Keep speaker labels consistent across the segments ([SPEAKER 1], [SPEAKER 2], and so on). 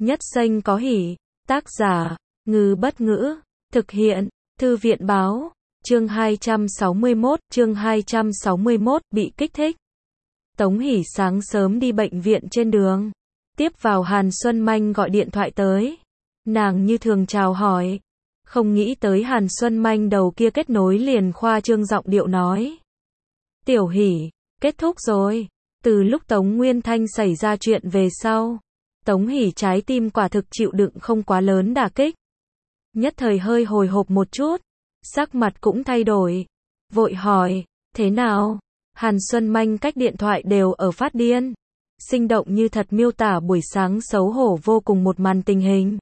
[SPEAKER 1] Nhất xanh có hỉ. Tác giả, Ngư Bất Ngữ. Thực hiện, Thư viện Báo. Chương 261, bị kích thích. Tống Hỷ sáng sớm đi bệnh viện trên đường. Tiếp vào Hàn Xuân Manh gọi điện thoại tới. Nàng như thường chào hỏi. Không nghĩ tới Hàn Xuân Manh đầu kia kết nối liền khoa trương giọng điệu nói. Tiểu Hỷ, kết thúc rồi. Từ lúc Tống Nguyên Thanh xảy ra chuyện về sau, Tống Hỷ trái tim quả thực chịu đựng không quá lớn đả kích. Nhất thời hơi hồi hộp một chút, sắc mặt cũng thay đổi. Vội hỏi, thế nào? Hàn Xuân Manh cách điện thoại đều ở phát điên. Sinh động như thật miêu tả buổi sáng xấu hổ vô cùng một màn tình hình.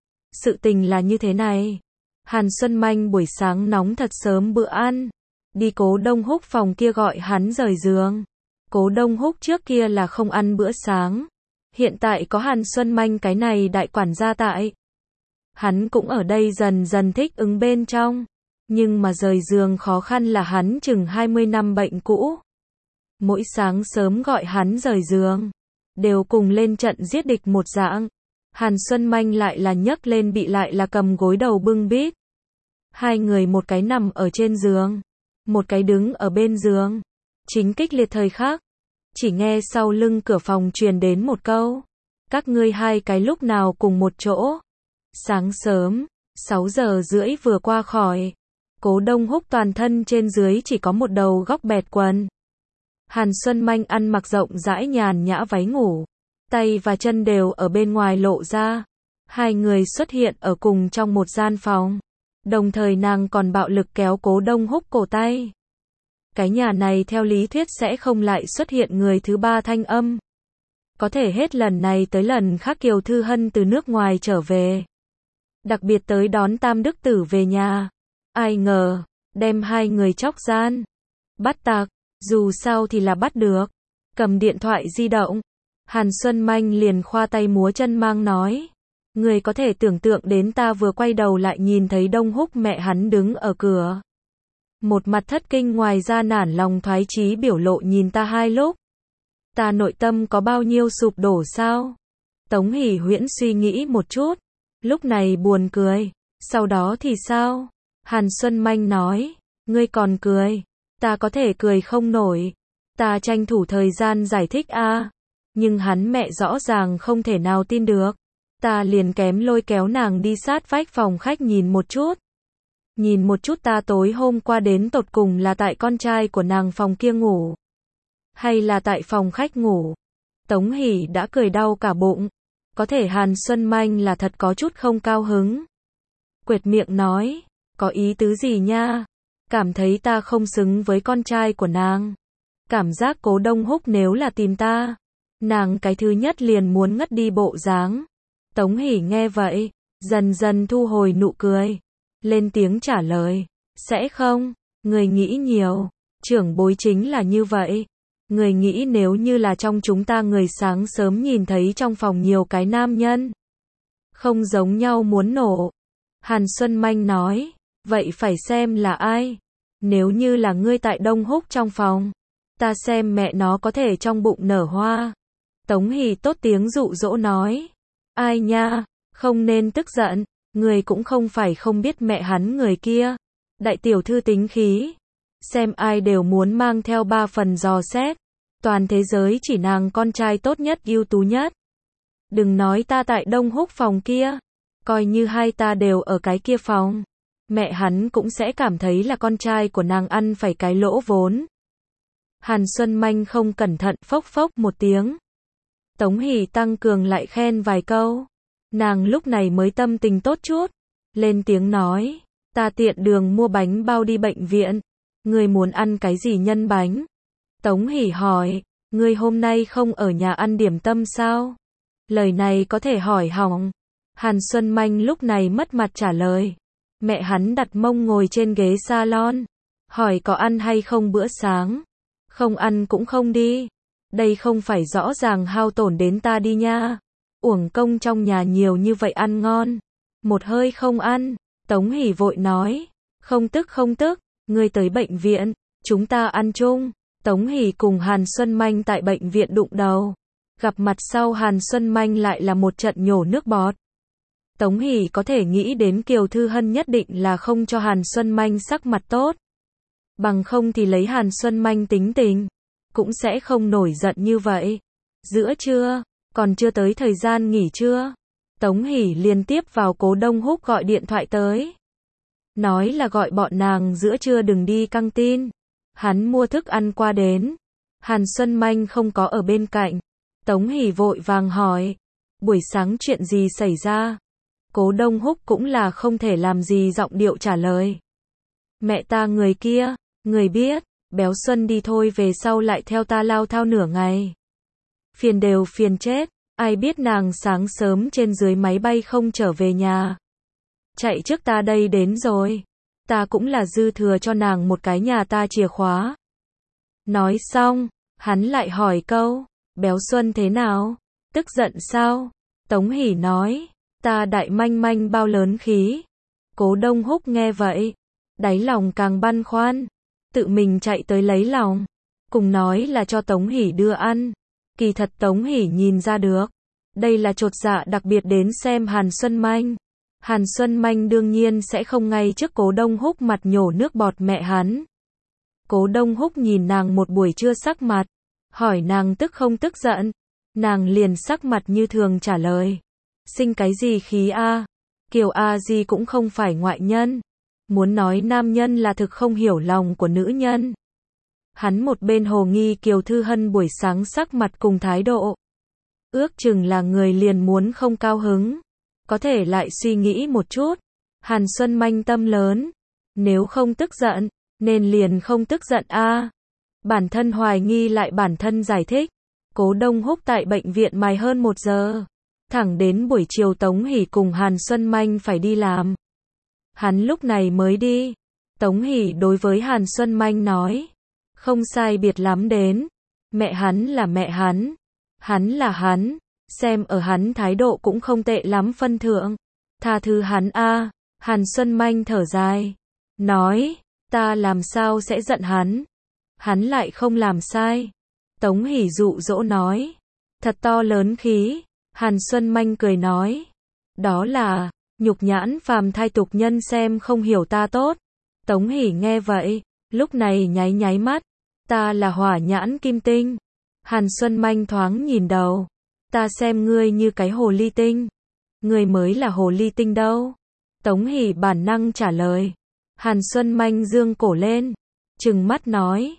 [SPEAKER 1] Sự tình là như thế này. Hàn Xuân Manh buổi sáng nóng thật sớm bữa ăn. Đi Cố Đông Húc phòng kia gọi hắn rời giường. Cố Đông Húc trước kia là không ăn bữa sáng. Hiện tại có Hàn Xuân Manh cái này đại quản gia tại. Hắn cũng ở đây dần dần thích ứng bên trong. Nhưng mà rời giường khó khăn là hắn chừng 20 năm bệnh cũ. Mỗi sáng sớm gọi hắn rời giường, đều cùng lên trận giết địch một dạng. Hàn Xuân Manh lại là nhấc lên bị lại là cầm gối đầu bưng bít. Hai người một cái nằm ở trên giường, một cái đứng ở bên giường. Chính kích liệt thời khắc, chỉ nghe sau lưng cửa phòng truyền đến một câu. Các ngươi hai cái lúc nào cùng một chỗ? Sáng sớm, 6 giờ rưỡi vừa qua khỏi. Cố Đông Húc toàn thân trên dưới chỉ có một đầu góc bẹt quần. Hàn Xuân Manh ăn mặc rộng rãi nhàn nhã váy ngủ. Tay và chân đều ở bên ngoài lộ ra. Hai người xuất hiện ở cùng trong một gian phòng. Đồng thời nàng còn bạo lực kéo Cố Đông Húc cổ tay. Cái nhà này theo lý thuyết sẽ không lại xuất hiện người thứ ba thanh âm. Có thể hết lần này tới lần khác Kiều Thư Hân từ nước ngoài trở về. Đặc biệt tới đón Tam Đức Tử về nhà. Ai ngờ, đem hai người chóc gian. Bắt tạc, dù sao thì là bắt được. Cầm điện thoại di động. Hàn Xuân Manh liền khoa tay múa chân mang nói. Người có thể tưởng tượng đến ta vừa quay đầu lại nhìn thấy Đông Húc mẹ hắn đứng ở cửa. Một mặt thất kinh ngoài ra nản lòng thoái chí biểu lộ nhìn ta hai lúc. Ta nội tâm có bao nhiêu sụp đổ sao? Tống Hỷ Huyễn suy nghĩ một chút. Lúc này buồn cười. Sau đó thì sao? Hàn Xuân Manh nói. Ngươi còn cười. Ta có thể cười không nổi. Ta tranh thủ thời gian giải thích a. Nhưng hắn mẹ rõ ràng không thể nào tin được. Ta liền kém lôi kéo nàng đi sát vách phòng khách nhìn một chút. Nhìn một chút ta tối hôm qua đến tột cùng là tại con trai của nàng phòng kia ngủ. Hay là tại phòng khách ngủ. Tống Hỷ đã cười đau cả bụng. Có thể Hàn Xuân Manh là thật có chút không cao hứng. Quệt miệng nói. Có ý tứ gì nha? Cảm thấy ta không xứng với con trai của nàng. Cảm giác Cố Đông Húc nếu là tìm ta, nàng cái thứ nhất liền muốn ngất đi bộ dáng. Tống Hỷ nghe vậy, dần dần thu hồi nụ cười. Lên tiếng trả lời. Sẽ không, người nghĩ nhiều. Trưởng bối chính là như vậy. Người nghĩ nếu như là trong chúng ta người sáng sớm nhìn thấy trong phòng nhiều cái nam nhân. Không giống nhau muốn nổ. Hàn Xuân Manh nói. Vậy phải xem là ai. Nếu như là ngươi tại Đông Húc trong phòng, ta xem mẹ nó có thể trong bụng nở hoa. Tống Hỷ tốt tiếng dụ dỗ nói. Ai nha, không nên tức giận. Người cũng không phải không biết mẹ hắn người kia. Đại tiểu thư tính khí. Xem ai đều muốn mang theo 3 phần dò xét. Toàn thế giới chỉ nàng con trai tốt nhất ưu tú nhất. Đừng nói ta tại Đông Húc phòng kia. Coi như hai ta đều ở cái kia phòng. Mẹ hắn cũng sẽ cảm thấy là con trai của nàng ăn phải cái lỗ vốn. Hàn Xuân Manh không cẩn thận phốc phốc một tiếng. Tống Hỷ tăng cường lại khen vài câu. Nàng lúc này mới tâm tình tốt chút. Lên tiếng nói. Ta tiện đường mua bánh bao đi bệnh viện. Ngươi muốn ăn cái gì nhân bánh? Tống Hỷ hỏi. Ngươi hôm nay không ở nhà ăn điểm tâm sao? Lời này có thể hỏi hỏng. Hàn Xuân Manh lúc này mất mặt trả lời. Mẹ hắn đặt mông ngồi trên ghế salon. Hỏi có ăn hay không bữa sáng. Không ăn cũng không đi. Đây không phải rõ ràng hao tổn đến ta đi nha. Uổng công trong nhà nhiều như vậy ăn ngon. Một hơi không ăn. Tống Hỷ vội nói. Không tức. Ngươi tới bệnh viện. Chúng ta ăn chung. Tống Hỷ cùng Hàn Xuân Manh tại bệnh viện đụng đầu. Gặp mặt sau Hàn Xuân Manh lại là một trận nhổ nước bọt. Tống Hỷ có thể nghĩ đến Kiều Thư Hân nhất định là không cho Hàn Xuân Manh sắc mặt tốt. Bằng không thì lấy Hàn Xuân Manh tính tình, cũng sẽ không nổi giận như vậy. Giữa trưa, còn chưa tới thời gian nghỉ trưa, Tống Hỷ liên tiếp vào Cố Đông Húc gọi điện thoại tới. Nói là gọi bọn nàng giữa trưa đừng đi căng tin. Hắn mua thức ăn qua đến. Hàn Xuân Manh không có ở bên cạnh. Tống Hỷ vội vàng hỏi. Buổi sáng chuyện gì xảy ra? Cố Đông Húc cũng là không thể làm gì giọng điệu trả lời. Mẹ ta người kia, người biết, Béo Xuân đi thôi về sau lại theo ta lao thao nửa ngày. Phiền đều phiền chết, ai biết nàng sáng sớm trên dưới máy bay không trở về nhà. Chạy trước ta đây đến rồi. Ta cũng là dư thừa cho nàng một cái nhà ta chìa khóa. Nói xong, hắn lại hỏi câu, Béo Xuân thế nào? Tức giận sao? Tống Hỷ nói, ta đại manh manh bao lớn khí. Cố Đông Húc nghe vậy, đáy lòng càng băn khoăn, tự mình chạy tới lấy lòng, cùng nói là cho Tống Hỷ đưa ăn. Kỳ thật Tống Hỷ nhìn ra được, đây là chột dạ đặc biệt đến xem Hàn Xuân Manh. Hàn Xuân Manh đương nhiên sẽ không ngay trước Cố Đông Húc mặt nhổ nước bọt mẹ hắn. Cố Đông Húc nhìn nàng một buổi trưa sắc mặt, hỏi nàng tức không tức giận. Nàng liền sắc mặt như thường trả lời. Sinh cái gì khí a? Kiều A Di cũng không phải ngoại nhân. Muốn nói nam nhân là thực không hiểu lòng của nữ nhân. Hắn một bên hồ nghi Kiều Thư Hân buổi sáng sắc mặt cùng thái độ. Ước chừng là người liền muốn không cao hứng. Có thể lại suy nghĩ một chút. Hàn Xuân Manh tâm lớn. Nếu không tức giận, nên liền không tức giận a. Bản thân hoài nghi lại bản thân giải thích. Cố Đông Húc tại bệnh viện mài hơn 1 giờ. Thẳng đến buổi chiều Tống Hỷ cùng Hàn Xuân Manh phải đi làm. Hắn lúc này mới đi. Tống Hỷ đối với Hàn Xuân Manh nói. Không sai biệt lắm đến. Mẹ hắn là mẹ hắn. Hắn là hắn. Xem ở hắn thái độ cũng không tệ lắm phân thượng. Tha thứ hắn a. Hàn Xuân Manh thở dài. Nói. Ta làm sao sẽ giận hắn. Hắn lại không làm sai. Tống Hỷ dụ dỗ nói. Thật to lớn khí. Hàn Xuân Manh cười nói. Đó là, nhục nhãn phàm thai tục nhân xem không hiểu ta tốt. Tống Hỷ nghe vậy, lúc này nháy nháy mắt. Ta là hỏa nhãn kim tinh. Hàn Xuân Manh thoáng nhìn đầu. Ta xem ngươi như cái hồ ly tinh. Ngươi mới là hồ ly tinh đâu. Tống Hỷ bản năng trả lời. Hàn Xuân Manh dương cổ lên. Trừng mắt nói.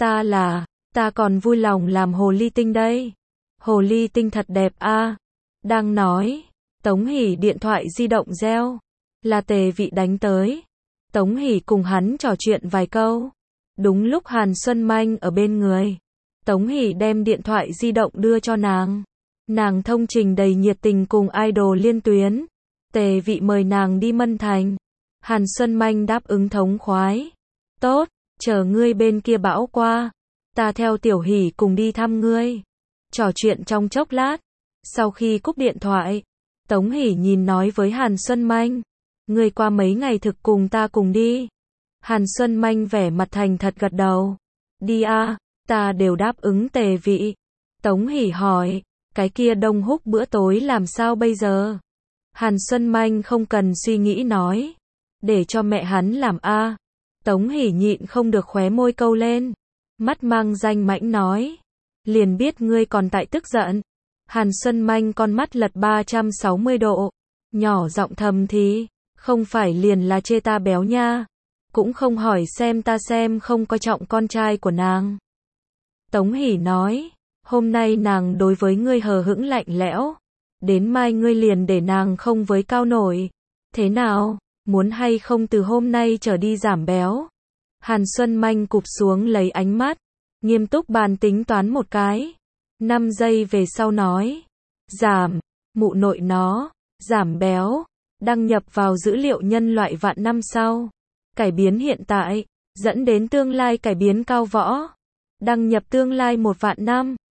[SPEAKER 1] Ta còn vui lòng làm hồ ly tinh đây. Hồ ly tinh thật đẹp a. Đang nói, Tống Hỷ điện thoại di động reo. Là Tề Vị đánh tới. Tống Hỷ cùng hắn trò chuyện vài câu. Đúng lúc Hàn Xuân Manh ở bên người. Tống Hỷ đem điện thoại di động đưa cho nàng. Nàng thông trình đầy nhiệt tình cùng idol liên tuyến. Tề Vị mời nàng đi Mân Thành. Hàn Xuân Manh đáp ứng thống khoái. Tốt, chờ ngươi bên kia bão qua. Ta theo Tiểu Hỷ cùng đi thăm ngươi. Trò chuyện trong chốc lát. Sau khi cúp điện thoại, Tống Hỷ nhìn nói với Hàn Xuân Manh. Ngươi qua mấy ngày thực cùng ta cùng đi. Hàn Xuân Manh vẻ mặt thành thật gật đầu. Đi a, ta đều đáp ứng Tề Vị. Tống Hỷ hỏi, cái kia Đông Húc bữa tối làm sao bây giờ? Hàn Xuân Manh không cần suy nghĩ nói. Để cho mẹ hắn làm a. Tống Hỷ nhịn không được khóe môi câu lên. Mắt mang danh mãnh nói. Liền biết ngươi còn tại tức giận. Hàn Xuân Manh con mắt lật 360 độ. Nhỏ giọng thầm thì. Không phải liền là chê ta béo nha. Cũng không hỏi xem ta xem không coi trọng con trai của nàng. Tống Hỷ nói. Hôm nay nàng đối với ngươi hờ hững lạnh lẽo. Đến mai ngươi liền để nàng không với cao nổi. Thế nào? Muốn hay không từ hôm nay trở đi giảm béo? Hàn Xuân Manh cụp xuống lấy ánh mắt. Nghiêm túc bàn tính toán một cái. 5 giây về sau nói. Giảm. Mụ nội nó. Giảm béo. Đăng nhập vào dữ liệu nhân loại vạn năm sau. Cải biến hiện tại. Dẫn đến tương lai cải biến cao võ. Đăng nhập tương lai 1 vạn năm.